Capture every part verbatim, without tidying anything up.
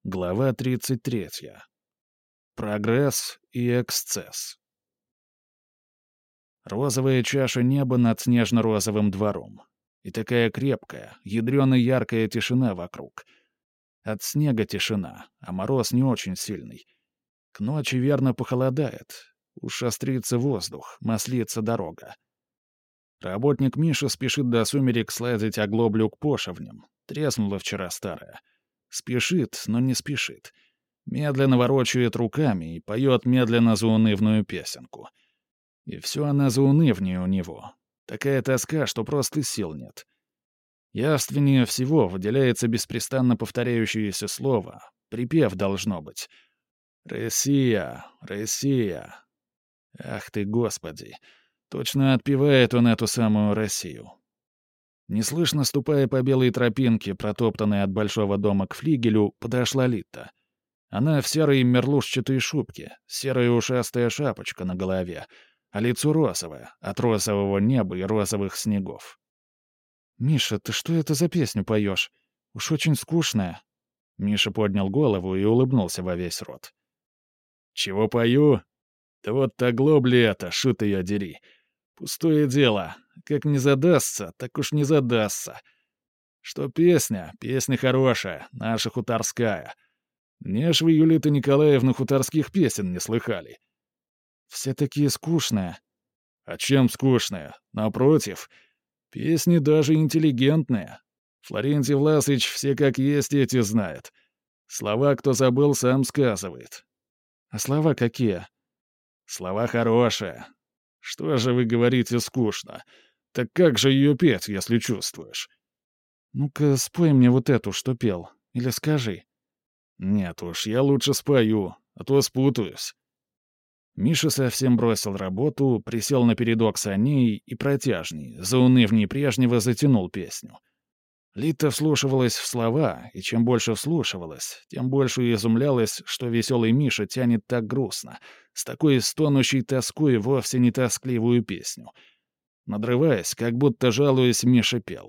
Глава тридцать третья. Прогресс и эксцесс. Розовая чаша неба над снежно-розовым двором. И такая крепкая, ядрёно-яркая тишина вокруг. От снега тишина, а мороз не очень сильный. К ночи верно похолодает. Уж острится воздух, маслится дорога. Работник Миша спешит до сумерек сладить оглоблю к пошивням. Треснула вчера старая. Спешит, но не спешит. Медленно ворочает руками и поет медленно заунывную песенку. И все она заунывнее у него. Такая тоска, что просто сил нет. Явственнее всего выделяется беспрестанно повторяющееся слово. Припев должно быть. «Россия! Россия!» Ах ты, Господи! Точно отпевает он эту самую Россию. Неслышно ступая по белой тропинке, протоптанной от большого дома к флигелю, подошла Литта. Она в серой мерлушчатой шубке, серая ушастая шапочка на голове, а лицо розовое, от розового неба и розовых снегов. «Миша, ты что это за песню поешь? Уж очень скучная». Миша поднял голову и улыбнулся во весь рот. «Чего пою? Да вот та глобли это, шут ее дери. Пустое дело. Как не задастся, так уж не задастся. Что песня? Песня хорошая, наша хуторская. Мне ж вы, Юлита Николаевна, хуторских песен не слыхали». «Все такие скучные». «А чем скучные? Напротив, песни даже интеллигентные. Флорентий Власович все как есть эти знает. Слова, кто забыл, сам сказывает». «А слова какие?» «Слова хорошие. Что же вы говорите скучно? Так как же ее петь, если чувствуешь?» «Ну-ка, спой мне вот эту, что пел. Или скажи». «Нет уж, я лучше спою, а то спутаюсь». Миша совсем бросил работу, присел на передок саней и протяжней, заунывней прежнего затянул песню. Лита вслушивалась в слова, и чем больше вслушивалась, тем больше изумлялась, что веселый Миша тянет так грустно, с такой стонущей тоской вовсе не тоскливую песню. Надрываясь, как будто жалуясь, Миша пел.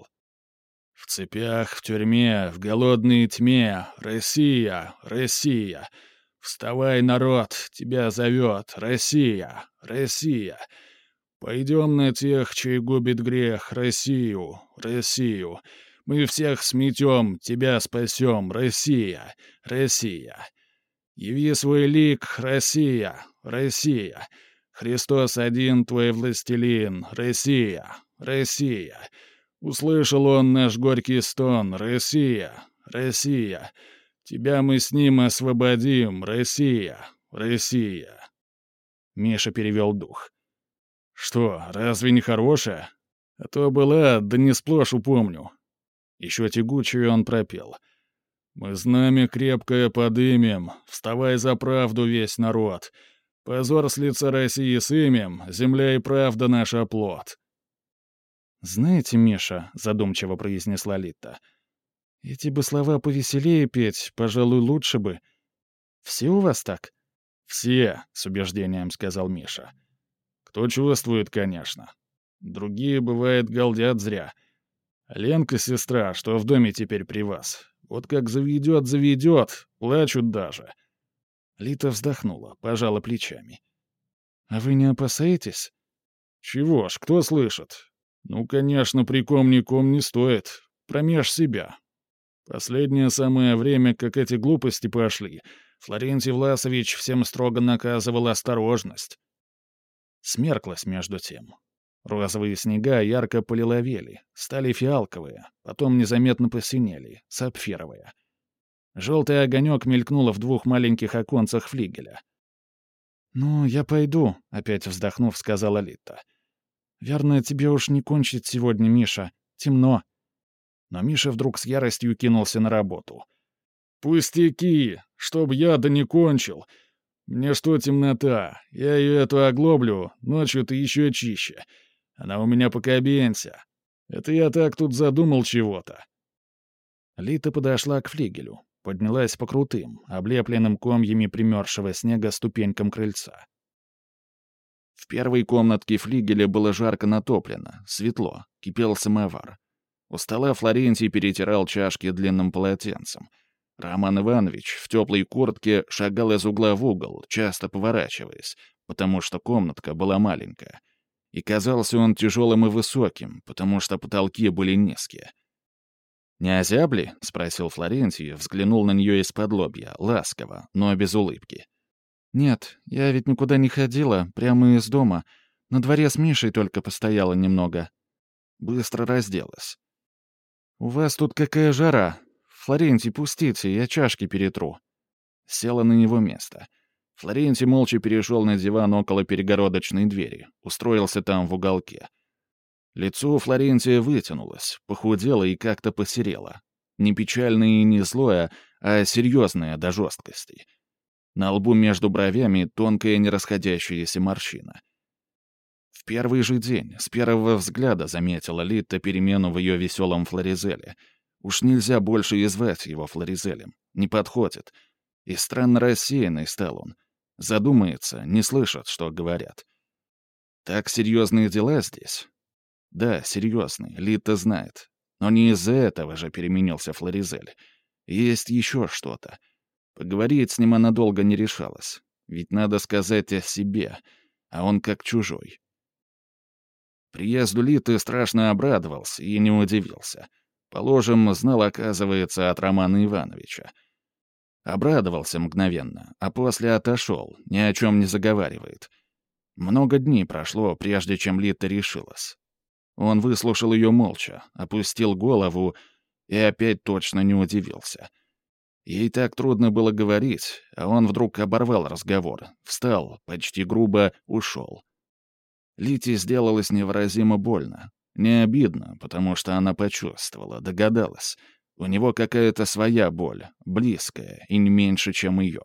«В цепях, в тюрьме, в голодной тьме, Россия, Россия! Вставай, народ, тебя зовет, Россия, Россия! Пойдем на тех, чей губит грех, Россию, Россию! Мы всех сметем, тебя спасем, Россия, Россия! Яви свой лик, Россия, Россия! Христос один твой властелин, Россия, Россия! Услышал он наш горький стон, Россия, Россия! Тебя мы с ним освободим, Россия, Россия!» Миша перевел дух. «Что, разве не хорошая? А то была, да не сплошь упомню». Еще тягучее он пропел. «Мы знамя крепкое подымем, вставай за правду весь народ. Позор с лица России сымем, земля и правда наш оплот». «Знаете, Миша», — задумчиво произнесла Литта, — «эти бы слова повеселее петь, пожалуй, лучше бы. Все у вас так?» «Все», — с убеждением сказал Миша. «Кто чувствует, конечно. Другие, бывает, галдят зря. Ленка, сестра, что в доме теперь при вас, вот как заведет, заведет, плачут даже». Лита вздохнула, пожала плечами. «А вы не опасаетесь?» «Чего ж, кто слышит? Ну, конечно, при ком-ником не стоит. Промеж себя. Последнее самое время, как эти глупости пошли, Флорентий Власович всем строго наказывал осторожность». Смерклась между тем. Розовые снега ярко полиловели, стали фиалковые, потом незаметно посинели, сапфировые. Желтый огонек мелькнуло в двух маленьких оконцах флигеля. «Ну, я пойду», — опять вздохнув, сказала Литта. «Верно, тебе уж не кончить сегодня, Миша. Темно». Но Миша вдруг с яростью кинулся на работу. «Пустяки! Чтоб я да не кончил! Мне что темнота? Я ее эту оглоблю, ночью-то еще чище. Она у меня покобенься. Это я так тут задумал чего-то». Лита подошла к флигелю, поднялась по крутым, облепленным комьями примерзшего снега ступенькам крыльца. В первой комнатке флигеля было жарко натоплено, светло, кипел самовар. У стола Флорентий перетирал чашки длинным полотенцем. Роман Иванович в теплой куртке шагал из угла в угол, часто поворачиваясь, потому что комнатка была маленькая. И казался он тяжелым и высоким, потому что потолки были низкие. «Не озябли?» — спросил Флорентий, взглянул на нее из-под лобья, ласково, но без улыбки. «Нет, я ведь никуда не ходила, прямо из дома. На дворе с Мишей только постояла немного». Быстро разделась. «У вас тут какая жара! Флорентий, пустите, я чашки перетру». Села на его место. Флорентий молча перешел на диван около перегородочной двери, устроился там в уголке. Лицо у Флорентия вытянулось, похудело и как-то посерело. Не печальное и не злое, а серьезное до жесткости. На лбу между бровями тонкая нерасходящаяся морщина. В первый же день, с первого взгляда, заметила Литта перемену в ее веселом Флоризеле. Уж нельзя больше и звать его Флоризелем. Не подходит. И странно рассеянный стал он. Задумается, не слышат, что говорят. Так серьезные дела здесь? Да, серьезные, Литта знает. Но не из-за этого же переменился Флоризель. Есть еще что-то. Поговорить с ним она долго не решалась. Ведь надо сказать о себе, а он как чужой. Приезду Литы страшно обрадовался и не удивился. Положим, знал, оказывается, от Романа Ивановича. Обрадовался мгновенно, а после отошел, ни о чем не заговаривает. Много дней прошло, прежде чем Лита решилась. Он выслушал ее молча, опустил голову и опять точно не удивился. Ей так трудно было говорить, а он вдруг оборвал разговор, встал, почти грубо ушел. Лите сделалось невыразимо больно. Не обидно, потому что она почувствовала, догадалась. У него какая-то своя боль, близкая и не меньше, чем ее.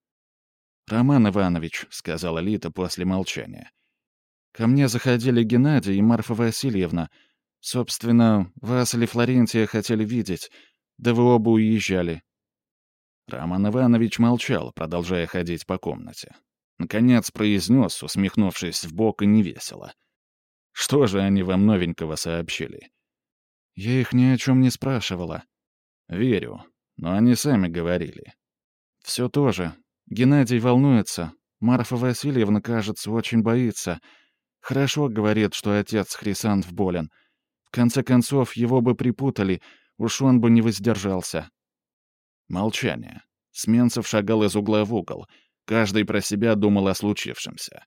«Роман Иванович», — сказала Лита после молчания, — «ко мне заходили Геннадий и Марфа Васильевна. Собственно, вас или Флорентия хотели видеть, да вы оба уезжали». Роман Иванович молчал, продолжая ходить по комнате. Наконец произнес, усмехнувшись вбок и невесело. «Что же они вам новенького сообщили?» «Я их ни о чем не спрашивала». «Верю, но они сами говорили». «Все то же. Геннадий волнуется. Марфа Васильевна, кажется, очень боится. Хорошо говорит, что отец Хрисанф болен. В конце концов, его бы припутали, уж он бы не воздержался». Молчание. Сменцев шагал из угла в угол. Каждый про себя думал о случившемся.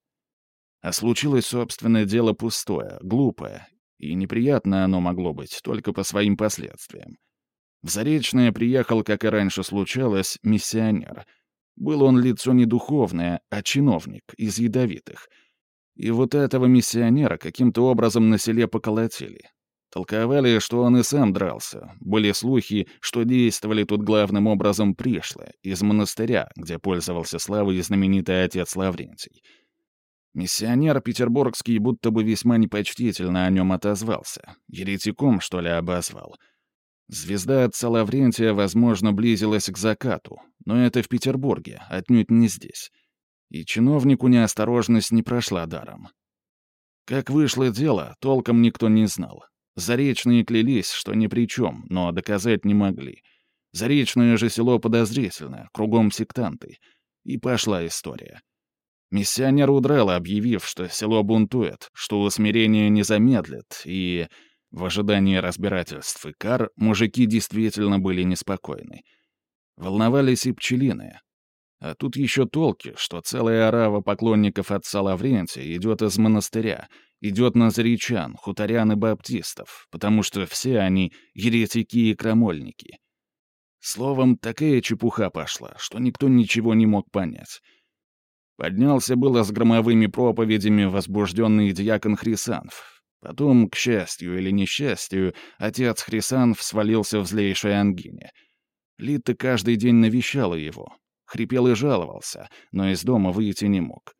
А случилось, собственное дело, пустое, глупое, и неприятно оно могло быть только по своим последствиям. В Заречное приехал, как и раньше случалось, миссионер. Был он лицо не духовное, а чиновник, из ядовитых. И вот этого миссионера каким-то образом на селе поколотили. Толковали, что он и сам дрался. Были слухи, что действовали тут главным образом пришлые, из монастыря, где пользовался славой знаменитый отец Лаврентий. Миссионер петербургский будто бы весьма непочтительно о нем отозвался. Еретиком, что ли, обозвал. Звезда отца Лаврентия, возможно, близилась к закату, но это в Петербурге, отнюдь не здесь. И чиновнику неосторожность не прошла даром. Как вышло дело, толком никто не знал. Заречные клялись, что ни при чем, но доказать не могли. Заречное же село подозрительное, кругом сектанты. И пошла история. Миссионер удрал, объявив, что село бунтует, что усмирение не замедлит, и... В ожидании разбирательств и кар мужики действительно были неспокойны. Волновались и пчелиные. А тут еще толки, что целая орава поклонников отца Лаврентия идет из монастыря, идет на заречан, хуторян и баптистов, потому что все они еретики и крамольники. Словом, такая чепуха пошла, что никто ничего не мог понять. Поднялся было с громовыми проповедями возбужденный диакон Хрисанф. Потом, к счастью или несчастью, отец Хрисанф свалился в злейшей ангине. Лита каждый день навещала его. Хрипел и жаловался, но из дома выйти не мог.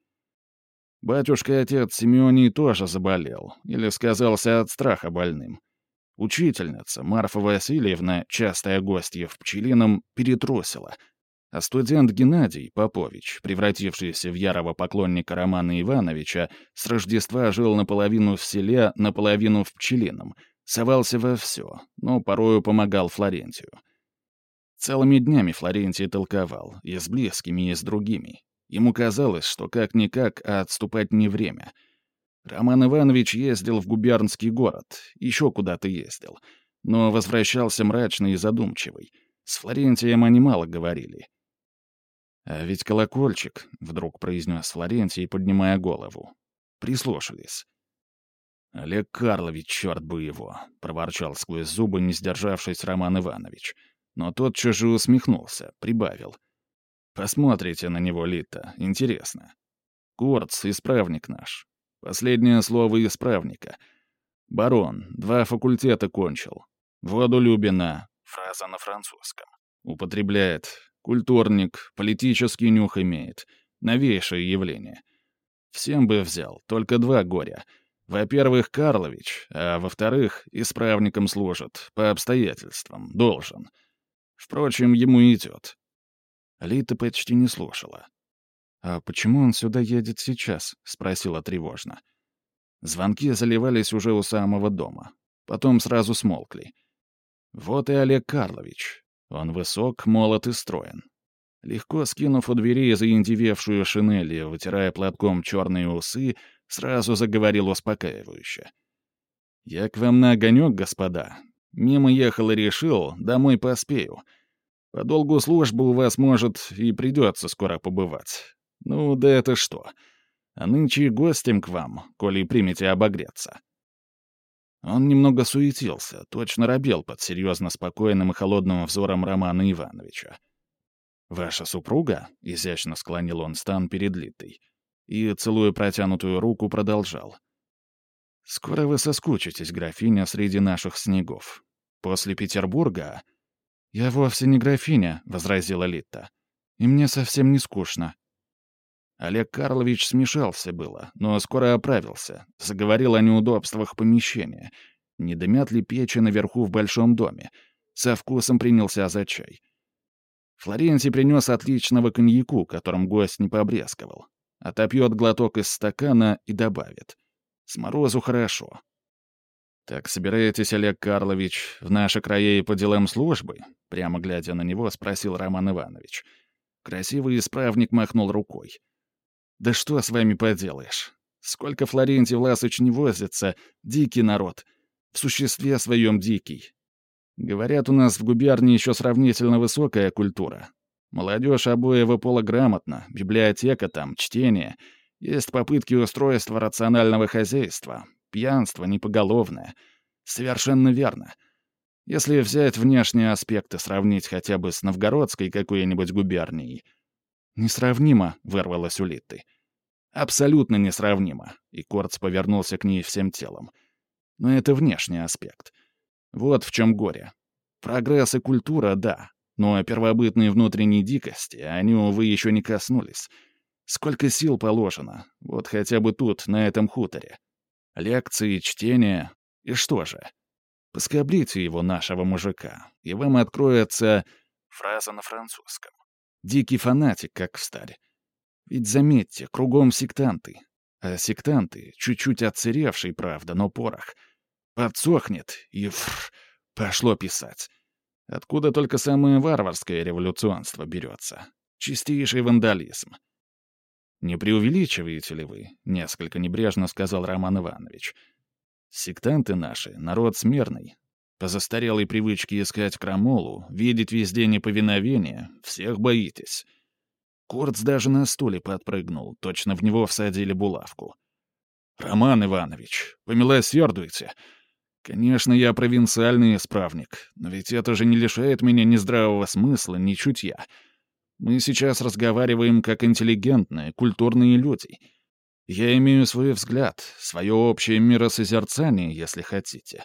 Батюшка-отец Симеоний тоже заболел, или сказался от страха больным. Учительница Марфа Васильевна, частая гостья в Пчелином, перетрусила. А студент Геннадий Попович, превратившийся в ярого поклонника Романа Ивановича, с Рождества жил наполовину в селе, наполовину в Пчелином, совался во все, но порою помогал Флорентию. Целыми днями Флорентий толковал, и с близкими, и с другими. Ему казалось, что как-никак, а отступать не время. Роман Иванович ездил в губернский город, еще куда-то ездил, но возвращался мрачный и задумчивый. С Флорентием они мало говорили. «А ведь колокольчик», — вдруг произнес Флорентий, поднимая голову. Прислушались. «Олег Карлович, черт бы его!» — проворчал сквозь зубы, не сдержавшись Роман Иванович. Но тотчас же усмехнулся, прибавил. «Посмотрите на него, Лита, интересно. Курц — исправник наш. Последнее слово исправника. Барон, два факультета кончил. Водолюбина, фраза на французском. Употребляет. Культурник, политический нюх имеет. Новейшее явление. Всем бы взял, только два горя. Во-первых, Карлович, а во-вторых, исправником служит, по обстоятельствам, должен. Впрочем, ему идет». Лита почти не слушала. «А почему он сюда едет сейчас?» — спросила тревожно. Звонки заливались уже у самого дома. Потом сразу смолкли. Вот и Олег Карлович. Он высок, молод и строен. Легко скинув у дверей заиндевевшую шинель и вытирая платком черные усы, сразу заговорил успокаивающе. «Я к вам на огонек, господа. Мимо ехал и решил, домой поспею. По долгу службы у вас, может, и придется скоро побывать. Ну, да это что? А нынче гостем к вам, коли примете обогреться». Он немного суетился, точно робел под серьезно спокойным и холодным взором Романа Ивановича. «Ваша супруга?» — изящно склонил он стан перед Литой. И, целуя протянутую руку, продолжал. «Скоро вы соскучитесь, графиня, среди наших снегов. После Петербурга...» «Я вовсе не графиня», — возразила Лита. «И мне совсем не скучно». Олег Карлович смешался было, но скоро оправился, заговорил о неудобствах помещения. Не дымят ли печи наверху в большом доме? Со вкусом принялся за чай. Флорентий принес отличного коньяку, которым гость не побрезговал. Отопьет глоток из стакана и добавит. С морозу хорошо. «Так собираетесь, Олег Карлович, в наши края и по делам службы?» Прямо глядя на него, спросил Роман Иванович. Красивый исправник махнул рукой. «Да что с вами поделаешь? Сколько Флорентий Власыч не возится, дикий народ. В существе своем дикий. Говорят, у нас в губернии еще сравнительно высокая культура. Молодежь обоего пола грамотна, библиотека там, чтение. Есть попытки устройства рационального хозяйства, пьянство непоголовное. Совершенно верно. Если взять внешние аспекты, сравнить хотя бы с новгородской какой-нибудь губернией. «Несравнимо», — вырвалось у Литы. «Абсолютно несравнимо», — и Корц повернулся к ней всем телом. «Но это внешний аспект. Вот в чем горе. Прогресс и культура — да, но первобытные внутренние дикости, они, увы, еще не коснулись. Сколько сил положено, вот хотя бы тут, на этом хуторе. Лекции, чтение. И что же? Поскоблите его, нашего мужика, и вам откроется... Фраза на французском. Дикий фанатик, как встарь. Ведь заметьте, кругом сектанты. А сектанты, чуть-чуть отсыревший, правда, но порох. Подсохнет и фрр, пошло писать. Откуда только самое варварское революционство берется. Чистейший вандализм. «Не преувеличиваете ли вы?» — несколько небрежно сказал Роман Иванович. «Сектанты наши — народ смирный. По застарелой привычке искать крамолу, видеть везде неповиновение, всех боитесь». Курц даже на стуле подпрыгнул, точно в него всадили булавку. «Роман Иванович, помилосердуйте. Конечно, я провинциальный исправник, но ведь это же не лишает меня ни здравого смысла, ни чутья. Мы сейчас разговариваем как интеллигентные, культурные люди. Я имею свой взгляд, свое общее миросозерцание, если хотите.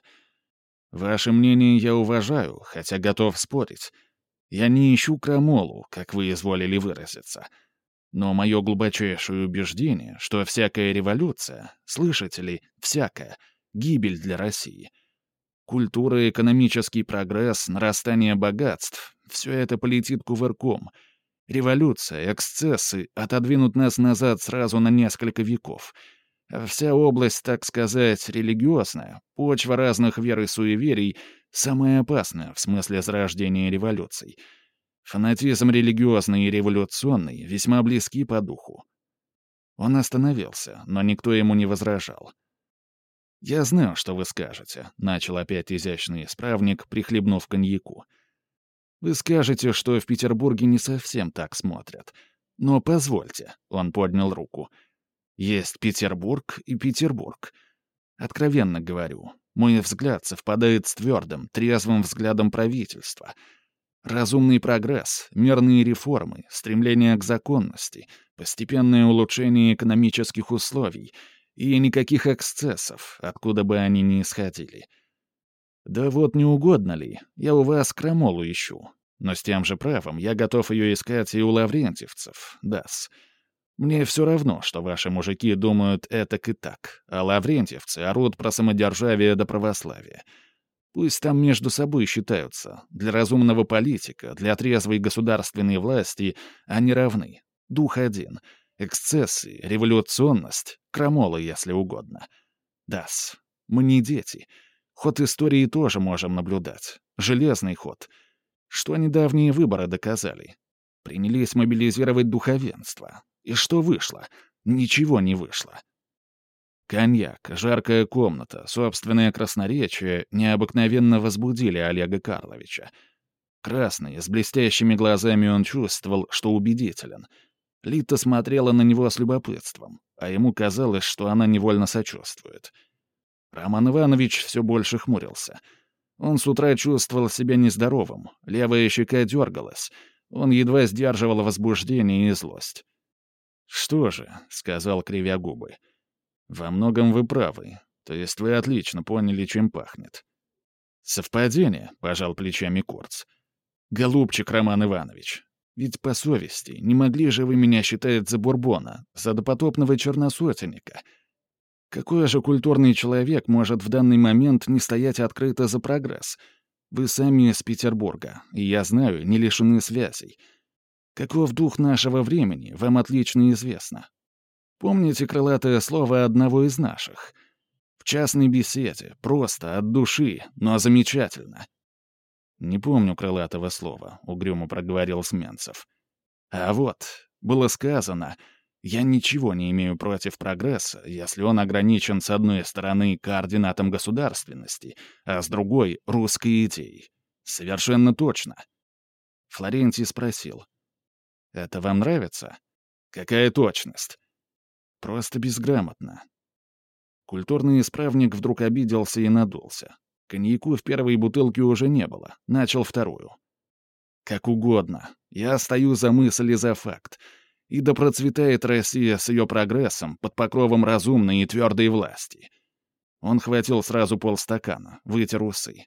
Ваше мнение я уважаю, хотя готов спорить. Я не ищу крамолу, как вы изволили выразиться. Но мое глубочайшее убеждение, что всякая революция, слышите ли, всякая, гибель для России. Культура, экономический прогресс, нарастание богатств — все это полетит кувырком. Революция, эксцессы отодвинут нас назад сразу на несколько веков. А вся область, так сказать, религиозная, почва разных вер и суеверий, самая опасная в смысле зарождения революций. Фанатизм религиозный и революционный весьма близки по духу». Он остановился, но никто ему не возражал. «Я знаю, что вы скажете», — начал опять изящный исправник, прихлебнув коньяку. «Вы скажете, что в Петербурге не совсем так смотрят. Но позвольте», — он поднял руку. «Есть Петербург и Петербург. Откровенно говорю, мой взгляд совпадает с твердым, трезвым взглядом правительства. Разумный прогресс, мирные реформы, стремление к законности, постепенное улучшение экономических условий и никаких эксцессов, откуда бы они ни исходили. Да вот не угодно ли, я у вас крамолу ищу, но с тем же правом я готов ее искать и у лаврентьевцев, да-с. Мне все равно, что ваши мужики думают этак и так, а лаврентьевцы орут про самодержавие до православия. Пусть там между собой считаются. Для разумного политика, для трезвой государственной власти они равны. Дух один. Эксцессы, революционность, крамола, если угодно. Да-с, мы не дети. Ход истории тоже можем наблюдать. Железный ход. Что недавние выборы доказали? Принялись мобилизировать духовенство. И что вышло? Ничего не вышло. Коньяк, жаркая комната, собственное красноречие необыкновенно возбудили Олега Карловича. Красный, с блестящими глазами он чувствовал, что убедителен. Лита смотрела на него с любопытством, а ему казалось, что она невольно сочувствует. Роман Иванович все больше хмурился. Он с утра чувствовал себя нездоровым, левая щека дергалась, он едва сдерживал возбуждение и злость. «Что же», — сказал, кривя губы, — «во многом вы правы, то есть вы отлично поняли, чем пахнет». «Совпадение», — пожал плечами Курц. «Голубчик Роман Иванович, ведь по совести не могли же вы меня считать за бурбона, за допотопного черносотенника. Какой же культурный человек может в данный момент не стоять открыто за прогресс? Вы сами из Петербурга, и, я знаю, не лишены связей. Каков дух нашего времени, вам отлично известно. Помните крылатое слово одного из наших? В частной беседе, просто, от души, но замечательно». «Не помню крылатого слова», — угрюмо проговорил Сменцев. «А вот, было сказано, я ничего не имею против прогресса, если он ограничен с одной стороны координатом государственности, а с другой — русской идеей. Совершенно точно». Флорентий спросил. «Это вам нравится? Какая точность?» «Просто безграмотно». Культурный исправник вдруг обиделся и надулся. Коньяку в первой бутылке уже не было. Начал вторую. «Как угодно. Я стою за мысль и за факт. И да процветает Россия с ее прогрессом под покровом разумной и твердой власти». Он хватил сразу полстакана, вытер усы.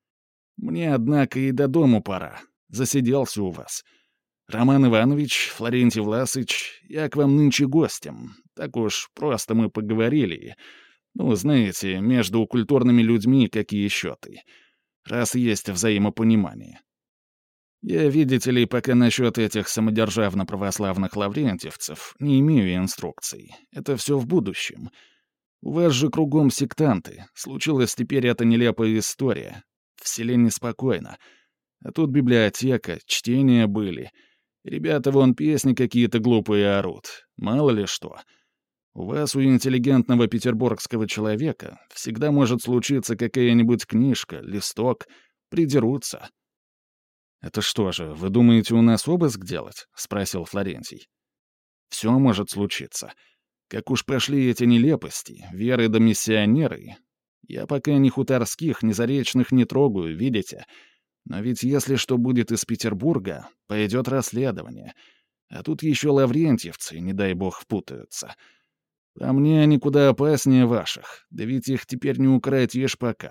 «Мне, однако, и до дому пора. Засиделся у вас. Роман Иванович, Флорентий Власыч, я к вам нынче гостем. Так уж просто мы поговорили. Ну, знаете, между культурными людьми какие счеты. Раз есть взаимопонимание. Я, видите ли, пока насчет этих самодержавно-православных лаврентьевцев не имею инструкций. Это все в будущем. У вас же кругом сектанты. Случилась теперь эта нелепая история. В селе неспокойно. А тут библиотека, чтения были. Ребята вон песни какие-то глупые орут. Мало ли что. У вас, у интеллигентного петербургского человека, всегда может случиться какая-нибудь книжка, листок. Придерутся. «Это что же, вы думаете, у нас обыск делать?» — спросил Флорентий. «Все может случиться. Как уж пошли эти нелепости, веры да миссионеры. Я пока ни хуторских, ни заречных не трогаю, видите? Но ведь если что будет из Петербурга, пойдет расследование. А тут еще лаврентьевцы, не дай бог, впутаются. По мне они куда опаснее ваших, да ведь их теперь не укротишь пока».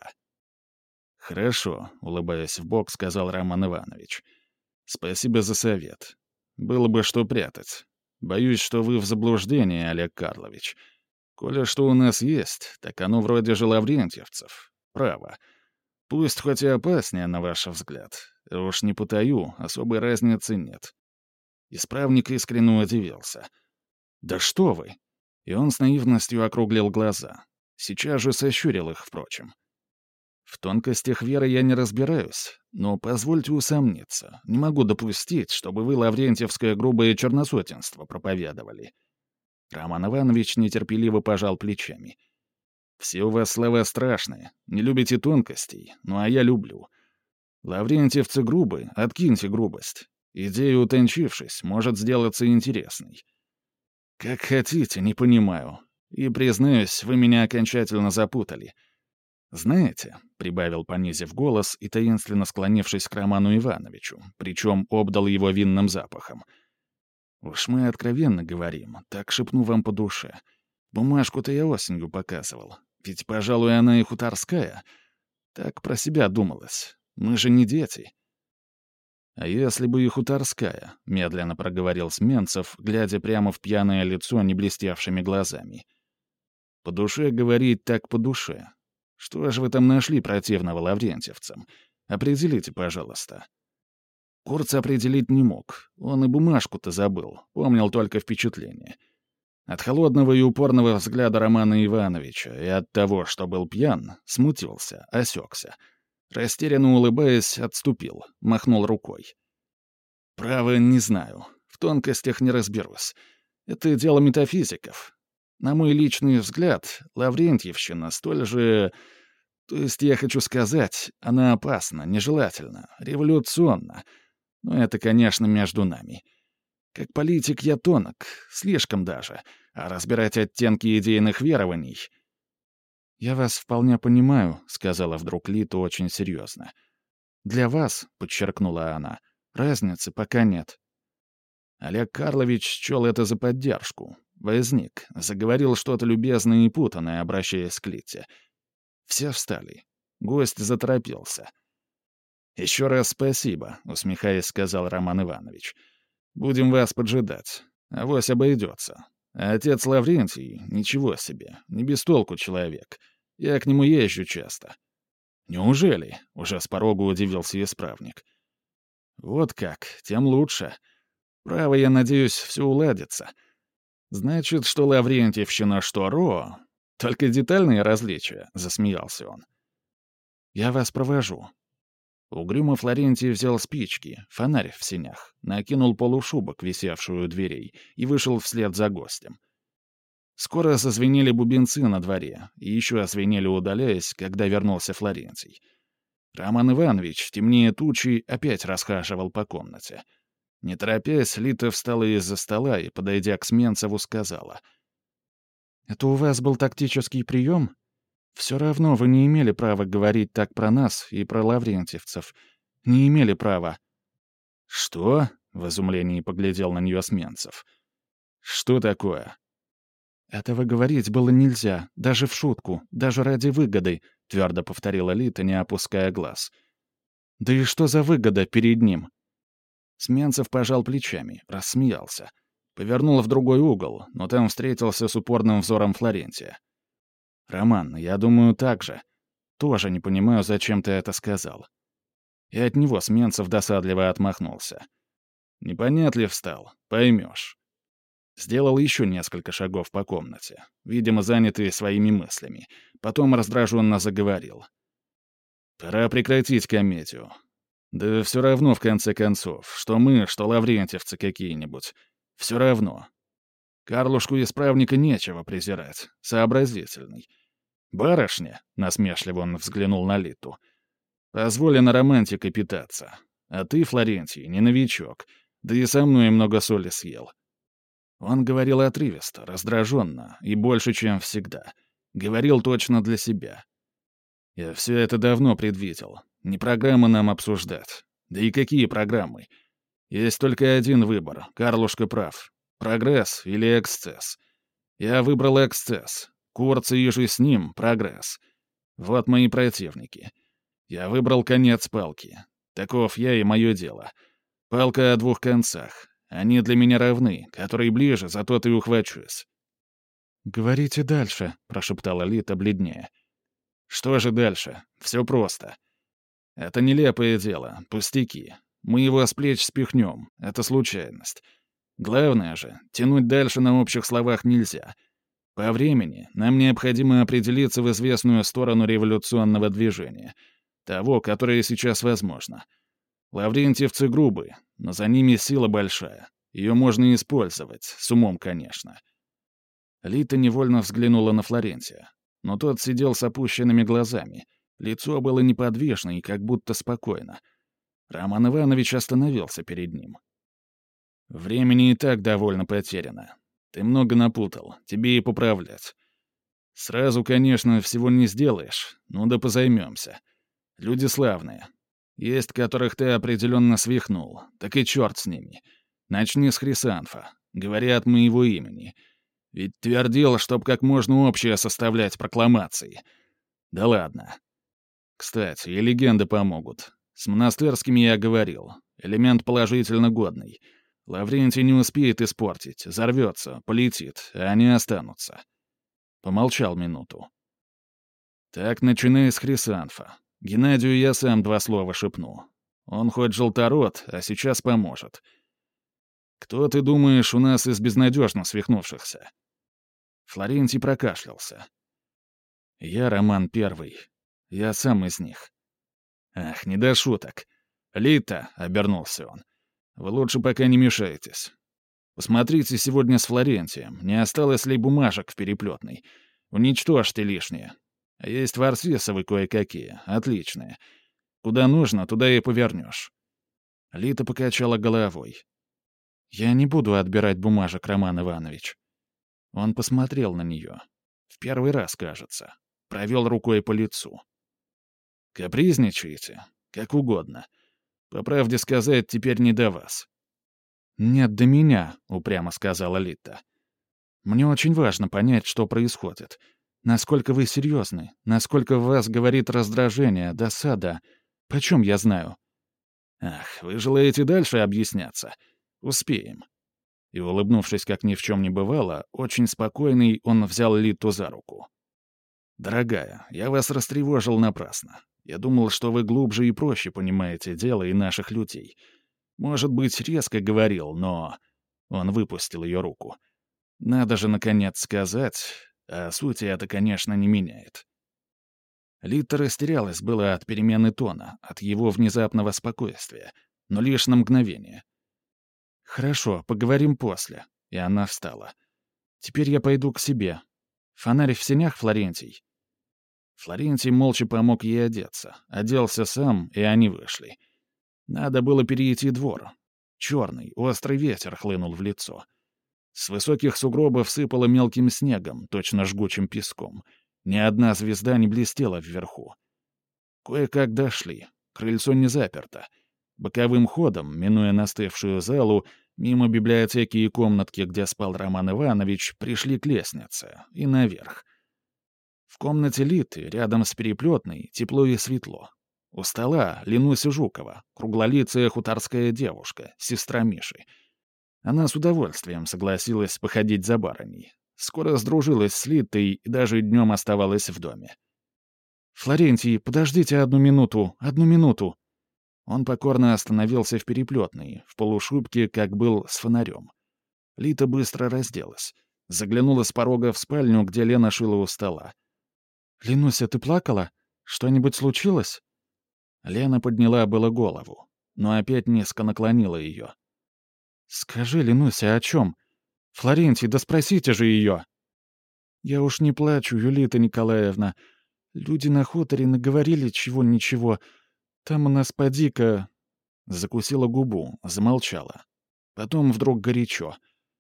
«Хорошо», — улыбаясь вбок, сказал Роман Иванович. «Спасибо за совет. Было бы что прятать. Боюсь, что вы в заблуждении, Олег Карлович. Коли что у нас есть, так оно вроде же лаврентьевцев. Право. Пусть хоть и опаснее, на ваш взгляд. Уж не потаю, особой разницы нет». Исправник искренне удивился. «Да что вы!» И он с наивностью округлил глаза. Сейчас же сощурил их, впрочем. В тонкостях веры я не разбираюсь, но позвольте усомниться. Не могу допустить, чтобы вы лаврентьевское грубое черносотенство проповедовали». Роман Иванович нетерпеливо пожал плечами. «Все у вас слова страшные. Не любите тонкостей, ну а я люблю. Лаврентьевцы грубы, откиньте грубость. Идея, утончившись, может сделаться интересной. Как хотите, не понимаю. И, признаюсь, вы меня окончательно запутали. Знаете, — прибавил, понизив голос и таинственно склонившись к Роману Ивановичу, причем обдал его винным запахом. Уж мы откровенно говорим, так шепну вам по душе. Бумажку-то я осенью показывал. Ведь, пожалуй, она и хуторская. Так про себя думалось. Мы же не дети. А если бы и хуторская, — медленно проговорил Сменцев, глядя прямо в пьяное лицо неблестевшими глазами. По душе говорить так по душе. Что же вы там нашли противного лаврентьевцам? Определите, пожалуйста. Курц определить не мог. Он и бумажку-то забыл, помнил только впечатление. От холодного и упорного взгляда Романа Ивановича и от того, что был пьян, смутился, осекся. Растерянно улыбаясь, отступил, махнул рукой. «Право, не знаю. В тонкостях не разберусь. Это дело метафизиков. На мой личный взгляд, лаврентьевщина столь же... То есть я хочу сказать, она опасна, нежелательна, революционна. Но это, конечно, между нами. Как политик я тонок, слишком даже, а разбирать оттенки идейных верований... «Я вас вполне понимаю», — сказала вдруг Лита очень серьезно. «Для вас», — подчеркнула она, — «разницы пока нет». Олег Карлович счел это за поддержку. Возник, заговорил что-то любезное и путанное, обращаясь к Лите. Все встали. Гость заторопился. «Еще раз спасибо», — усмехаясь, сказал Роман Иванович. «Будем вас поджидать. Авось обойдется. А отец Лаврентий — ничего себе, не без толку человек. Я к нему езжу часто». «Неужели?» — уже с порога удивился исправник. «Вот как, тем лучше. Право, я надеюсь, все уладится. Значит, что лаврентьевщина, что ро... Только детальные различия», — засмеялся он. «Я вас провожу». Угрюмо Флорентий взял спички, фонарь в сенях, накинул полушубок, висевшую у дверей, и вышел вслед за гостем. Скоро зазвенели бубенцы на дворе, и еще звенели, удаляясь, когда вернулся Флорентий. Роман Иванович, темнее тучи, опять расхаживал по комнате. Не торопясь, Лита встала из-за стола и, подойдя к Сменцеву, сказала. «Это у вас был тактический прием? Все равно вы не имели права говорить так про нас и про лаврентьевцев. Не имели права». «Что?» — в изумлении поглядел на нее Сменцев. «Что такое?» «Этого говорить было нельзя, даже в шутку, даже ради выгоды», — твердо повторила Лита, не опуская глаз. «Да и что за выгода перед ним?» Сменцев пожал плечами, рассмеялся. Повернул в другой угол, но там встретился с упорным взором Флорентия. «Роман, я думаю, так же. Тоже не понимаю, зачем ты это сказал». И от него Сменцев досадливо отмахнулся. «Непонятлив стал, поймешь». Сделал еще несколько шагов по комнате, видимо, занятый своими мыслями. Потом раздраженно заговорил. «Пора прекратить комедию. Да все равно, в конце концов, что мы, что лаврентьевцы какие-нибудь. Все равно. Карлушку-исправника нечего презирать, сообразительный. Барышня, — насмешливо он взглянул на Литу, — позволено романтикой питаться. А ты, Флорентий, не новичок, да и со мной много соли съел». Он говорил отрывисто, раздраженно и больше, чем всегда. Говорил точно для себя. Я все это давно предвидел. Не программы нам обсуждать. Да и какие программы? Есть только один выбор. Карлушка прав. Прогресс или эксцесс. Я выбрал эксцесс. Курц и же с ним — прогресс. Вот мои противники. Я выбрал конец палки. Таков я и мое дело. Палка о двух концах. Они для меня равны. Который ближе, за тот и ухвачусь. «Говорите дальше», — прошептала Лита бледнее. «Что же дальше? Все просто. Это нелепое дело, пустяки. Мы его с плеч спихнем. Это случайность. Главное же, тянуть дальше на общих словах нельзя. По времени нам необходимо определиться в известную сторону революционного движения, того, которое сейчас возможно. Лаврентьевцы грубы, но за ними сила большая. Ее можно использовать, с умом, конечно. Лита невольно взглянула на Флорентия, но тот сидел с опущенными глазами. Лицо было неподвижно и как будто спокойно. Роман Иванович остановился перед ним. «Времени и так довольно потеряно. Ты много напутал, тебе и поправлять. Сразу, конечно, всего не сделаешь, ну да позаймемся. Люди славные. Есть, которых ты определенно свихнул, так и черт с ними. Начни с Хрисанфа, говоря от моего имени. Ведь твердил, чтоб как можно общее составлять прокламации. Да ладно. Кстати, и легенды помогут. С монастырскими я говорил. Элемент положительно годный. Лаврентий не успеет испортить, взорвется, полетит, а они останутся. Помолчал минуту. Так, начиная с Хрисанфа. Геннадию я сам два слова шепну. Он хоть желторот, а сейчас поможет. Кто, ты думаешь, у нас из безнадежно свихнувшихся? Флорентий прокашлялся. Я Роман Первый. Я сам из них. Ах, не до шуток. Лита, — обернулся он. Вы лучше пока не мешайтесь. Посмотрите сегодня с Флорентием, не осталось ли бумажек в переплетной. Уничтожьте лишнее. А есть варсвесовы кое-какие, отличные. Куда нужно, туда и повернешь. Лита покачала головой. Я не буду отбирать бумажек, Роман Иванович. Он посмотрел на нее. В первый раз, кажется. Провел рукой по лицу. Капризничаете? Как угодно. По правде сказать, теперь не до вас. «Нет, до меня», — упрямо сказала Лита. «Мне очень важно понять, что происходит. Насколько вы серьезны, насколько в вас говорит раздражение, досада. Почем я знаю?» «Ах, вы желаете дальше объясняться? Успеем». И, улыбнувшись, как ни в чем не бывало, очень спокойный, он взял Литу за руку. «Дорогая, я вас растревожил напрасно. Я думал, что вы глубже и проще понимаете дело и наших людей. Может быть, резко говорил, но...» Он выпустил ее руку. «Надо же, наконец, сказать, а сути это, конечно, не меняет». Лита растерялась было от перемены тона, от его внезапного спокойствия, но лишь на мгновение. «Хорошо, поговорим после». И она встала. «Теперь я пойду к себе. Фонарь в сенях, Флорентий?» Флорентий молча помог ей одеться, оделся сам, и они вышли. Надо было перейти двор. Черный, острый ветер хлынул в лицо. С высоких сугробов сыпало мелким снегом, точно жгучим песком. Ни одна звезда не блестела вверху. Кое-как дошли. Крыльцо не заперто. Боковым ходом, минуя настывшую залу, мимо библиотеки и комнатки, где спал Роман Иванович, пришли к лестнице и наверх. В комнате Литы, рядом с переплетной, тепло и светло. У стола Ленуся Жукова, круглолицая хуторская девушка, сестра Миши. Она с удовольствием согласилась походить за барыней. Скоро сдружилась с Литой и даже днем оставалась в доме. «Флорентий, подождите одну минуту, одну минуту!» Он покорно остановился в переплетной, в полушубке, как был, с фонарем. Лита быстро разделась. Заглянула с порога в спальню, где Лена шила у стола. «Ленуся, ты плакала? Что-нибудь случилось?» Лена подняла было голову, но опять низко наклонила ее. «Скажи, Ленуся, о чем? Флорентий, да спросите же ее!» «Я уж не плачу, Юлита Николаевна. Люди на хуторе наговорили чего-ничего. Там у нас поди-ка...» Закусила губу, замолчала. Потом вдруг горячо.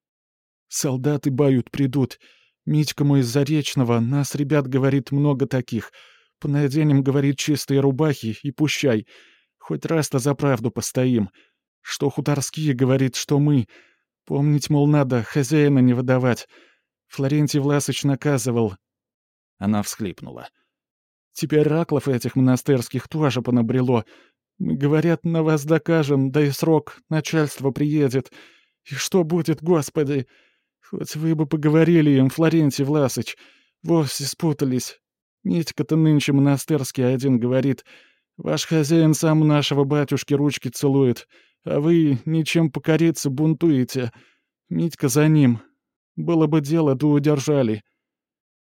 «Солдаты бают придут. Митька мой из Заречного, нас, ребят, говорит, много таких. Понаденем, говорит, чистые рубахи и пущай. Хоть раз-то за правду постоим. Что хуторские, говорит, что мы. Помнить, мол, надо, хозяина не выдавать. Флорентий Власыч наказывал». Она всхлипнула. «Теперь раклов этих монастырских тоже понабрело. Мы, говорят, на вас докажем, да и срок, начальство приедет. И что будет, Господи? Хоть вы бы поговорили им, Флорентий Власыч. Вовсе спутались. Митька-то нынче монастырский один говорит, ваш хозяин сам у нашего батюшки ручки целует, а вы ничем покориться бунтуете. Митька за ним. Было бы дело, да удержали.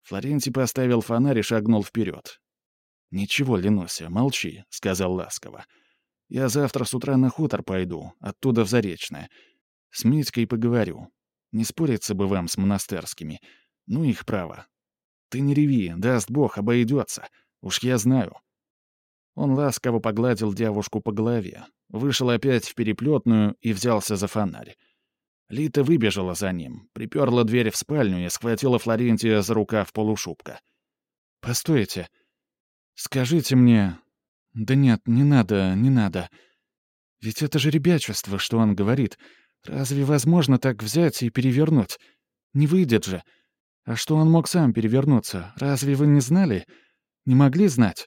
Флорентий поставил фонарь и шагнул вперед. «Ничего, Ленуся, молчи», — сказал ласково. «Я завтра с утра на хутор пойду, оттуда в Заречное. С Митькой поговорю. Не спориться бы вам с монастырскими. Ну их право. Ты не реви, даст Бог, обойдется. Уж я знаю». Он ласково погладил девушку по голове, вышел опять в переплетную и взялся за фонарь. Лита выбежала за ним, приперла дверь в спальню и схватила Флорентия за рукав полушубка. «Постойте. Скажите мне...» «Да нет, не надо, не надо. Ведь это же ребячество, что он говорит. Разве возможно так взять и перевернуть? Не выйдет же. А что он мог сам перевернуться? Разве вы не знали? Не могли знать?»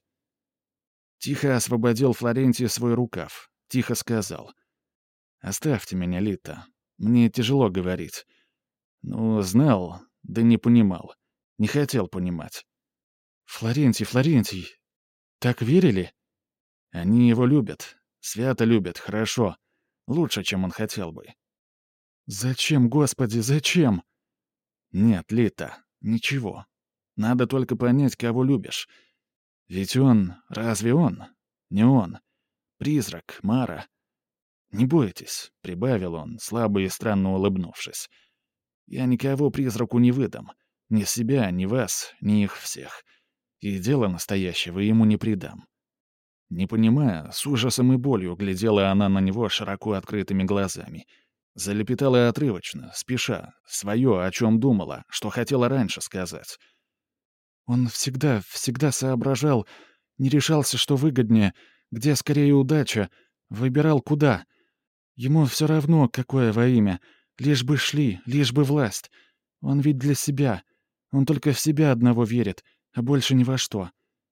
Тихо освободил Флорентий свой рукав. Тихо сказал. «Оставьте меня, Лита. Мне тяжело говорить. Ну, знал, да не понимал. Не хотел понимать». «Флорентий, Флорентий, так верили?» «Они его любят. Свято любят, хорошо. Лучше, чем он хотел бы». «Зачем, Господи, зачем?» «Нет, Лита, ничего. Надо только понять, кого любишь. Ведь он... Разве он? Не он. Призрак, Мара. Не бойтесь», — прибавил он, слабо и странно улыбнувшись. «Я никого призраку не выдам. Ни себя, ни вас, ни их всех. И дело настоящего ему не предам». Не понимая, с ужасом и болью глядела она на него широко открытыми глазами. Залепетала отрывочно, спеша, свое, о чем думала, что хотела раньше сказать. «Он всегда, всегда соображал, не решался, что выгоднее, где скорее удача, выбирал куда. Ему все равно, какое во имя, лишь бы шли, лишь бы власть. Он ведь для себя, он только в себя одного верит, а больше ни во что.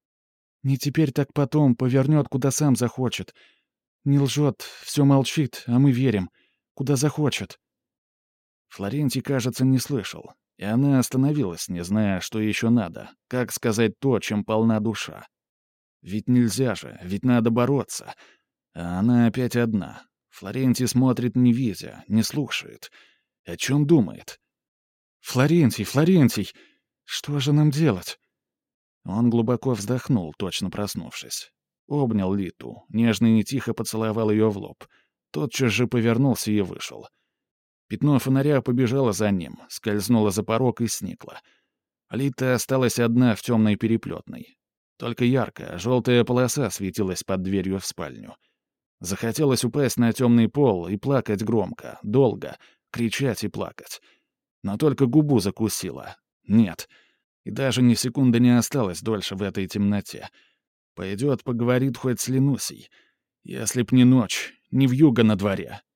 Не теперь, так потом, повернет, куда сам захочет. Не лжет, все молчит, а мы верим, куда захочет». Флорентий, кажется, не слышал. И она остановилась, не зная, что еще надо, как сказать то, чем полна душа. Ведь нельзя же, ведь надо бороться. А она опять одна. Флорентий смотрит, не видя, не слушает. О чем думает? «Флорентий, Флорентий, что же нам делать?» Он глубоко вздохнул, точно проснувшись. Обнял Литу, нежно и тихо поцеловал ее в лоб. Тотчас же повернулся и вышел. Пятно фонаря побежало за ним, скользнуло за порог и сникло. Лита осталась одна в темной переплетной. Только яркая, желтая полоса светилась под дверью в спальню. Захотелось упасть на темный пол и плакать громко, долго, кричать и плакать. Но только губу закусила. Нет. И даже ни секунды не осталось дольше в этой темноте. Пойдет, поговорит хоть с Ленусей. Если б не ночь, не вьюга на дворе.